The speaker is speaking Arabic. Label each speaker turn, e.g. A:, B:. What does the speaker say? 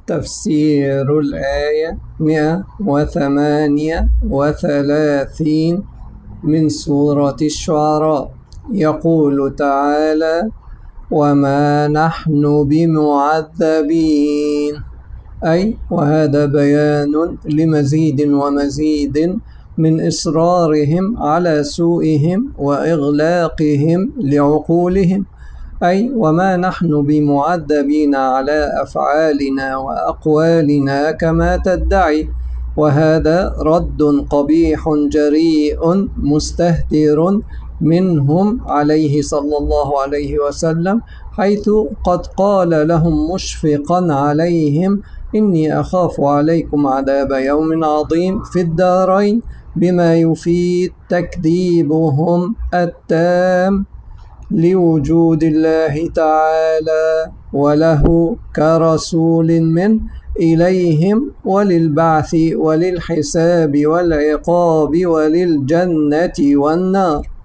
A: تفسير الآية 138 من سورة الشعراء. يقول تعالى: وما نحن بمعذبين، أي وهذا بيان لمزيد ومزيد من إصرارهم على سوءهم وإغلاقهم لعقولهم، أي وما نحن بمعذبين على أفعالنا وأقوالنا كما تدعي. وهذا رد قبيح جريء مستهتر منهم عليه صلى الله عليه وسلم، حيث قد قال لهم مشفقا عليهم: إني أخاف عليكم عذاب يوم عظيم في الدارين، بما يفيد تكذيبهم التام لوجود الله تعالى وله كرسول منه إليهم، وللبعث وللحساب والعقاب وللجنة والنار.